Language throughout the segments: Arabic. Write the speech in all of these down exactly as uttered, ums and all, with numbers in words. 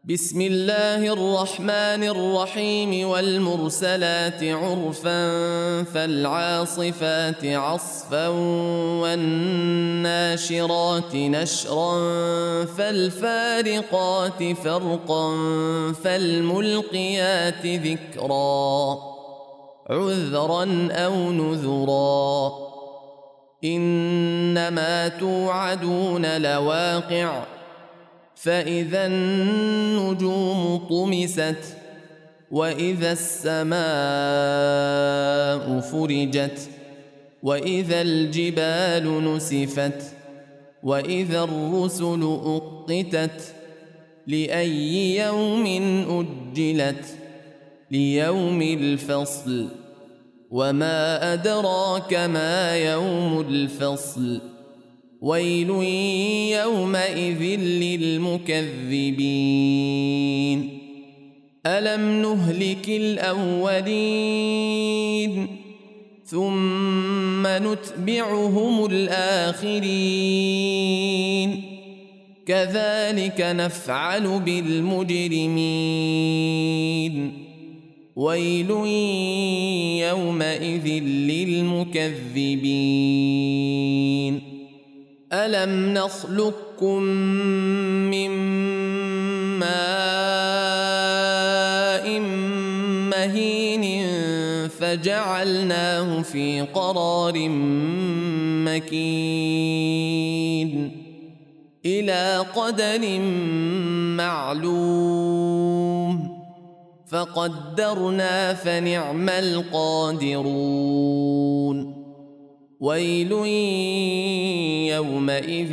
بسم الله الرحمن الرحيم والمرسلات عرفا فالعاصفات عصفا والناشرات نشرا فالفارقات فرقا فالملقيات ذكرا عذرا أو نذرا إنما توعدون لواقع فإذا النجوم طمست وإذا السماء فرجت وإذا الجبال نسفت وإذا الرسل أقتت لأي يوم أجلت ليوم الفصل وما أدراك ما يوم الفصل ويل يومئذ للمكذبين ألم نهلك الأولين ثم نتبعهم الآخرين كذلك نفعل بالمجرمين ويل يومئذ للمكذبين ألم نخلقكم من ماء مهين فجعلناه في قرار مكين إلى قدر معلوم فقدرنا فنعم القادرون ويل يومئذ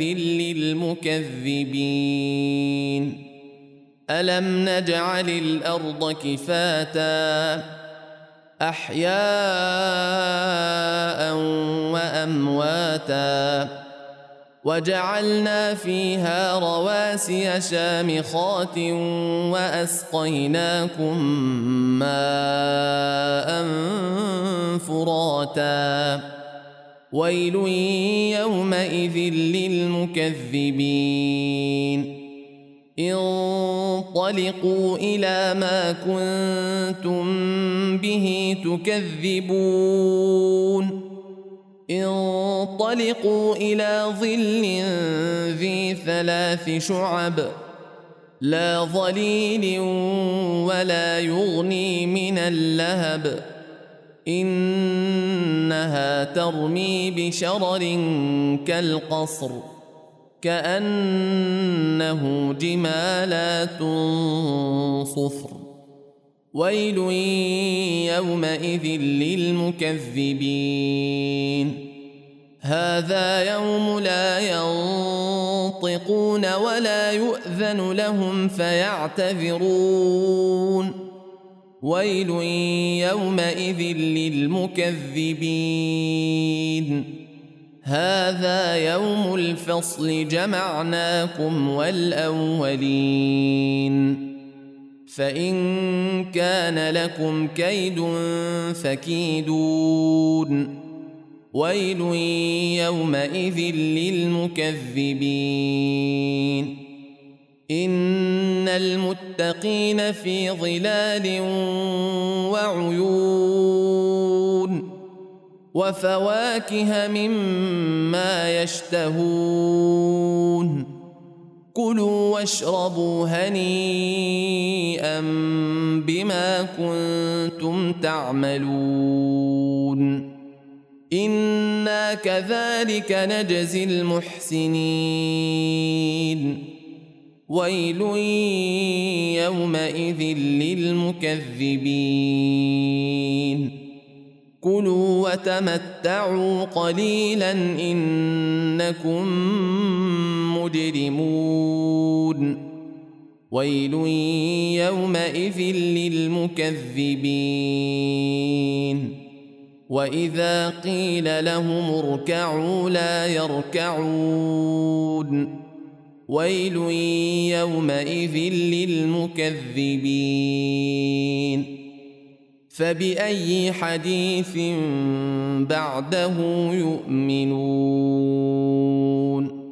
للمكذبين ألم نجعل الأرض كفاتا أحياء وأمواتا وجعلنا فيها رواسي شامخات وأسقيناكم ماء فراتا ويل يومئذ للمكذبين انطلقوا إلى ما كنتم به تكذبون انطلقوا إلى ظل ذي ثلاث شعب لا ظليل ولا يغني من اللهب إنها ترمي بشرر كالقصر كأنه جمالات صفر ويل يومئذ للمكذبين هذا يوم لا ينطقون ولا يؤذن لهم فيعتذرون ويل يومئذ للمكذبين هذا يوم الفصل جمعناكم والأولين فإن كان لكم كيد فكيدون ويل يومئذ للمكذبين إن المتقين في ظلال وعيون وفواكه مما يشتهون كلوا واشربوا هنيئا بما كنتم تعملون إنا كذلك نجزي المحسنين ويل يومئذ للمكذبين كلوا وتمتعوا قليلا إنكم مجرمون ويل يومئذ للمكذبين وإذا قيل لهم اركعوا لا يركعون ويل يومئذ للمكذبين فبأي حديث بعده يؤمنون